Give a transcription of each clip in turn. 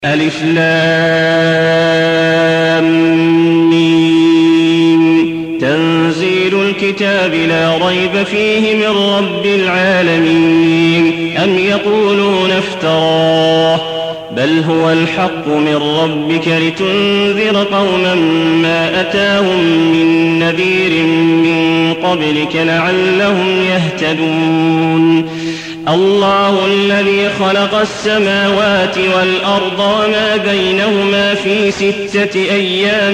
ألف لام ميم تنزيل الكتاب لا ريب فيه من رب العالمين أم يقولون افتراه بل هو الحق من ربك لتنذر قوما ما أتاهم من نذير من قبلك لعلهم يهتدون الله الذي خلق السماوات والأرض وما بينهما في 6 أيام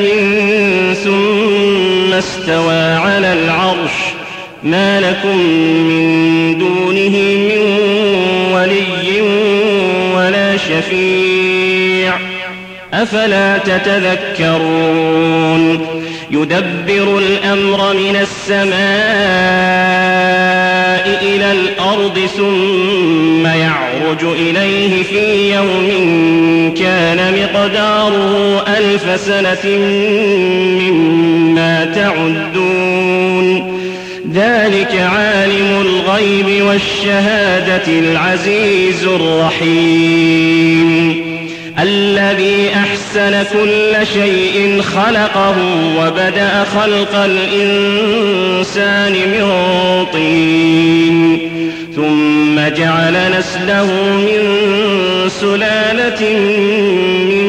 ثم استوى على العرش ما لكم من دونه من ولي ولا شفيع أفلا تتذكرون يدبر الأمر من السماء إلى الأرض ثم يعرج إليه في يوم كان مقداره 1000 سنة مما تعدون ذلك عالم الغيب والشهادة العزيز الرحيم الذي أحسن كل شيء خلقه وبدأ خلق الإنسان من طين ثم جعل نسله من سلالة من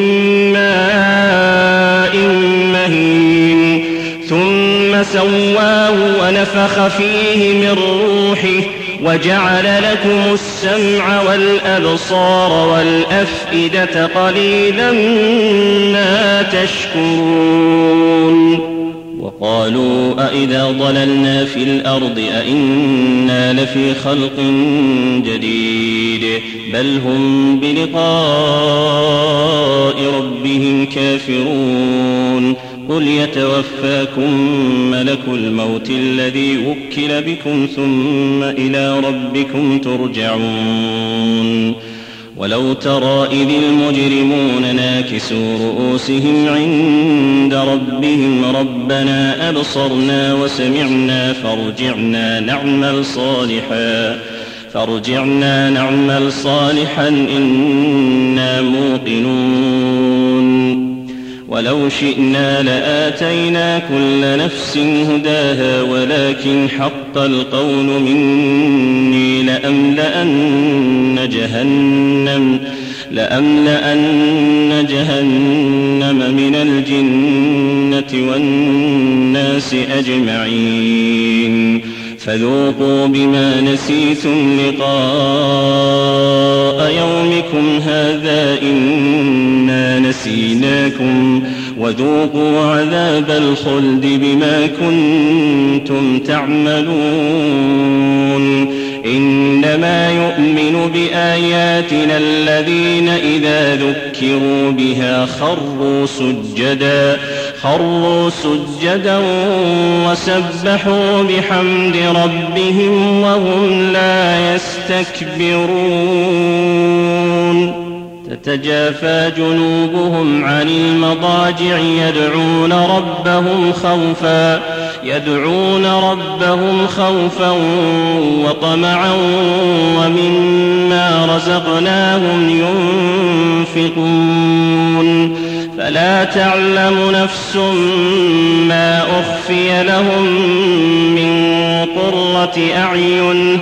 ماء مهين ثم سواه ونفخ فيه من روحه وجعل لكم السمع والأبصار والأفئدة قليلا ما تشكرون وقالوا أئذا ضللنا في الأرض أئنا لفي خلق جديد بل هم بلقاء ربهم كافرون قل يتوفاكم ملك الموت الذي وكل بكم ثم إلى ربكم ترجعون ولو ترى إذ المجرمون ناكسوا رؤوسهم عند ربهم ربنا أبصرنا وسمعنا فارجعنا نعمل صالحا إنا موقنون ولو شئنا لآتينا كل نفس هداها ولكن حق القول مني لأملأن جهنم من الجنة والناس أجمعين فذوقوا بما نسيتم لقاء يومكم هذا إنا نسيناكم وذوقوا عذاب الخلد بما كنتم تعملون إنما يؤمن بآياتنا الذين إذا ذكروا بها خروا سجدا وسبحوا بحمد ربهم وهم لا يستكبرون تتجافى جنوبهم عن المضاجع يدعون ربهم خوفا وطمعا ومما رزقناهم ينفقون فلا تعلم نفس ما أخفي لهم من قرة أعين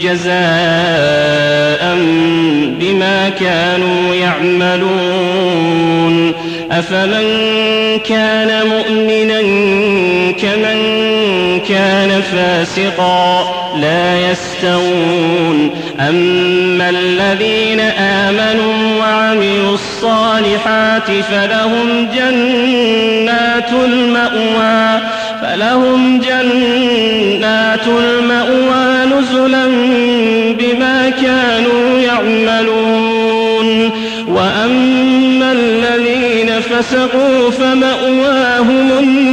جزاء بما كانوا يعملون أفمن كان مؤمنا كمن كان فاسقا لا يستوون أما الذين آمنوا وعملوا الصالحات فلهم جنات المأوى نزلا بما كانوا يعملون وأما الذين فسقوا فمأواهم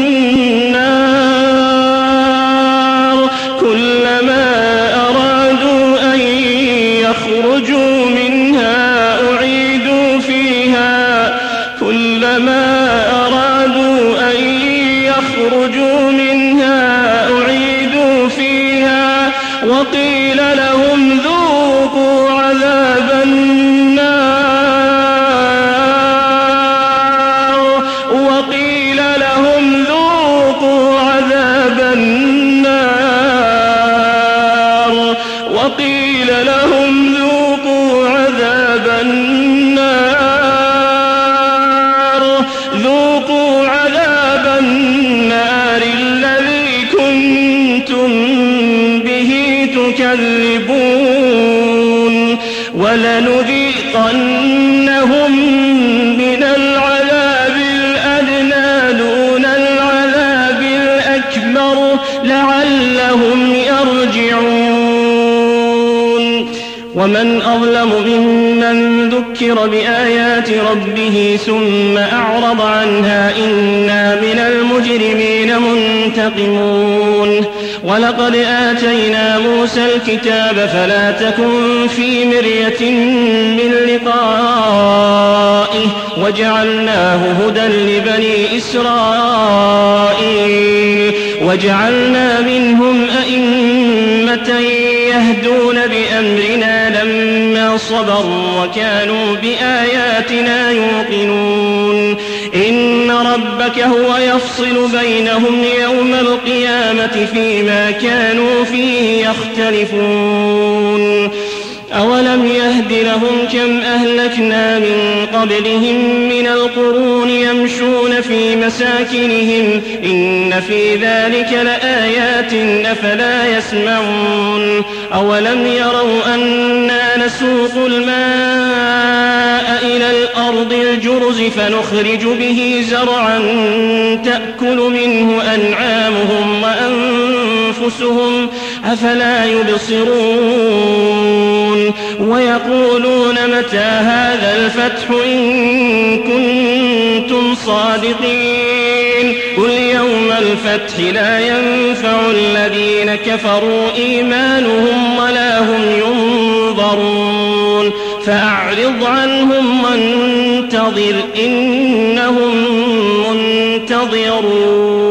النار كلما أرادوا أن يخرجوا منها أعيدوا فيها وقيل لهم ذوقوا عذاب النار يكذبون ولنذيقنهم من العذاب الأدنى دون العذاب الأكبر لعلهم يرجعون ومن أظلم ممن ذكر بآيات ربه ثم أعرض عنها إنا من المجرمين منتقمون ولقد آتينا موسى الكتاب فلا تكن في مرية من لقائه وجعلناه هدى لبني إسرائيل وجعلنا منهم أئمة يهدون بأمرنا لما صبروا وكانوا بآياتنا يوقنون إن ربك هو يفصل بينهم يوم القيامة فيما كانوا فيه يختلفون أولم يهد لهم كم أهلكنا من قبلهم من القرون يمشون في مساكنهم إن في ذلك لآيات أفلا يسمعون أولم يروا أنا نسوق الماء إلى الأرض الجرز فنخرج به زرعا تأكل منه أنعامهم وأنفسهم أفلا يبصرون ويقولون متى هذا الفتح إن كنتم صادقين قل يوم الفتح لا ينفع الذين كفروا إيمانهم ولا هم ينظرون فأعرض عنهم وانتظر إنهم منتظرون